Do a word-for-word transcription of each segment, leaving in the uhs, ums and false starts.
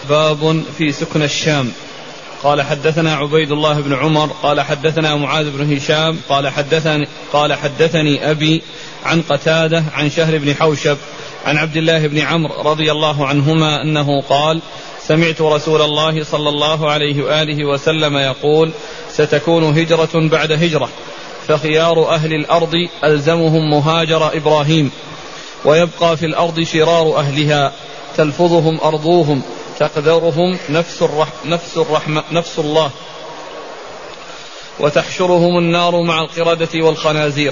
باب في سكن الشام. قال حدثنا عبيد الله بن عمر قال حدثنا معاذ بن هشام قال حدثني, قال حدثني أبي عن قتادة عن شهر بن حوشب عن عبد الله بن عمرو رضي الله عنهما أنه قال سمعت رسول الله صلى الله عليه وآله وسلم يقول ستكون هجرة بعد هجرة فخيار أهل الأرض ألزمهم مهاجر إبراهيم ويبقى في الأرض شرار أهلها تلفظهم أرضوهم تقدرهم نفس, الرح نفس, الرحمة نفس الله وتحشرهم النار مع القردة والخنازير.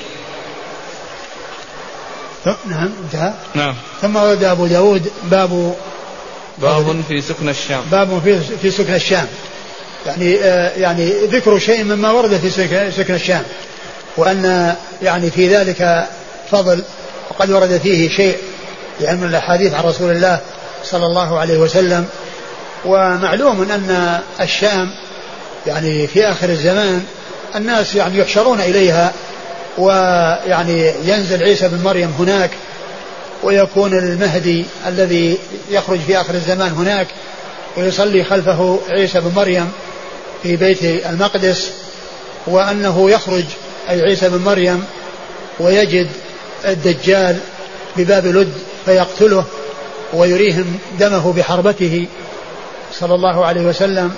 نعم انتهى. نعم. ثم ورد أبو داود باب باب في سكن الشام. باب في في سكن الشام يعني آه يعني ذكر شيء مما ورد في سكن الشام وأن يعني في ذلك فضل وقد ورد فيه شيء يعني من الأحاديث عن رسول الله صلى الله عليه وسلم. ومعلوم أن الشام يعني في آخر الزمان الناس يعني يحشرون إليها ويعني ينزل عيسى بن مريم هناك ويكون المهدي الذي يخرج في آخر الزمان هناك ويصلي خلفه عيسى بن مريم في بيت المقدس وأنه يخرج أي عيسى بن مريم ويجد الدجال بباب لد فيقتله ويريهم دمه بحربته صلى الله عليه وسلم.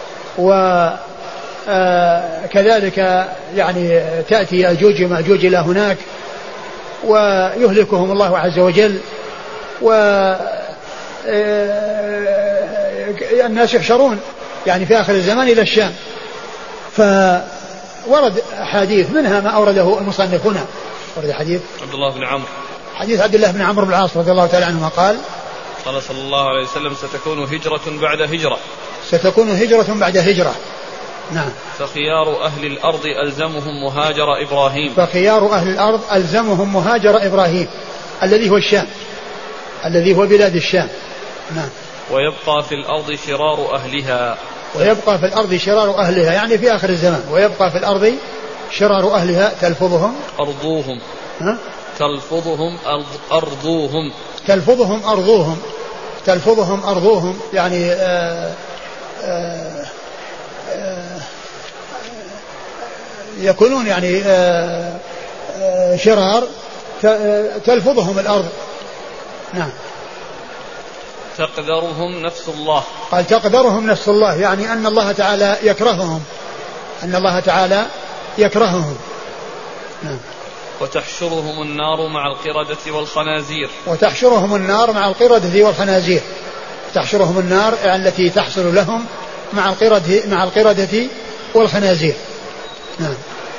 وكذلك يعني تأتي يأجوج ومأجوج إلى هناك ويهلكهم الله عز وجل والناس يحشرون يعني في آخر الزمان إلى الشام. فورد حديث منها ما أورده المصنف هنا. ورد حديث عبد الله بن عمرو حديث عبد الله بن عمرو بن العاص رضي الله تعالى عنهما قال قال صلى الله عليه وسلم ستكون هجرة بعد هجرة ستكون هجرة بعد هجرة. نعم. فخيار أهل الأرض ألزمهم مهاجر إبراهيم فخيار أهل الأرض ألزمهم مهاجر إبراهيم الذي هو الشام الذي هو بلاد الشام. نعم. ويبقى في الأرض شرار أهلها ويبقى في الأرض شرار أهلها يعني في آخر الزمان ويبقى في الأرض شرار أهلها تلفظهم أرضوهم ها؟ تلفظهم أرضوهم تلفظهم أرضوهم تلفظهم أرضوهم يعني آآ آآ آآ يكونون يعني آآ آآ شرار تلفظهم الأرض. نعم. تقدرهم نفس الله. قال تقدرهم نفس الله يعني أن الله تعالى يكرههم أن الله تعالى يكرههم. نعم. وتحشرهم النار مع القردة والخنازير. وتحشرهم النار مع القردة والخنازير. تحشرهم النار التي تحصل لهم مع القردة مع القردة والخنازير. نعم.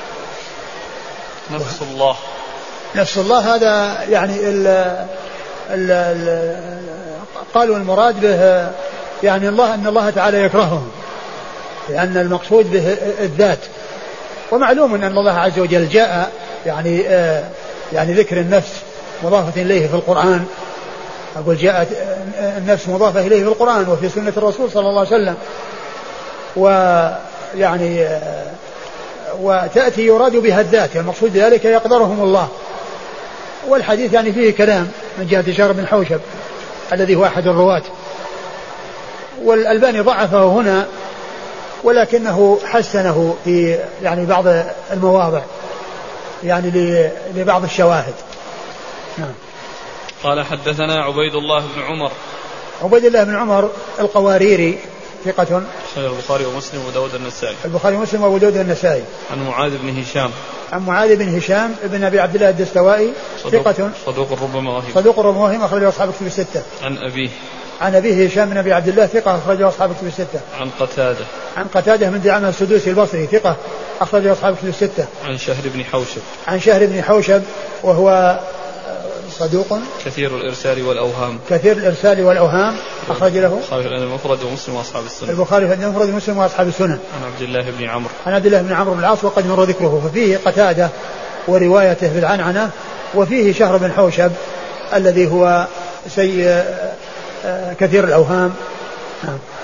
نفس الله. نفس الله هذا يعني ال ال ال قالوا المراد به يعني الله أن الله تعالى يكرههم لأن المقصود به الذات. ومعلوم أن الله عز وجل جاء يعني آه يعني ذكر النفس مضافة إليه في القرآن. أقول جاءت النفس مضافة إليه في القرآن وفي سنة الرسول صلى الله عليه وسلم ويعني آه وتأتي يراد بها الذات المقصود ذلك يقدرهم الله. والحديث يعني فيه كلام من جهة شهر بن حوشب الذي هو أحد الرواة والألباني ضعفه هنا ولكنه حسنه في يعني بعض المواضع يعني لبعض الشواهد. نعم. قال حدثنا عبيد الله بن عمر. عبيد الله بن عمر القواريري ثقة البخاري ومسلم وداود النسائي. البخاري ومسلم وابو داود النسائي. عن معاذ بن هشام. عن معاذ بن هشام ابن ابي عبد الله الدستوائي ثقة صدوق ربما وهم. صدوق ربما وهم أخرجه أصحاب الكتب الستة. عن أبيه. عن أبيه هشام بن أبي عبد الله ثقة أخرجه أصحاب الكتب الستة. عن قتادة. عن قتادة من دعامة السدوسي البصري ثقة أخرجه أصحاب الكتب الستة. عن شهر بن حوشب. عن شهر بن حوشب وهو صدوق كثير الإرسال والأوهام. كثير الإرسال والأوهام أخرج له البخاري في المفرد ومسلم وأصحاب السنن. البخاري في المفرد ومسلم وأصحاب السنن. عن عبد الله بن عمرو. عن عبد الله بن عمرو بن العاص وقد مر ذكره ففيه قتادة وروايته بالعنعنة وفيه شهر بن حوشب الذي هو سيء كثير الأوهام. نعم.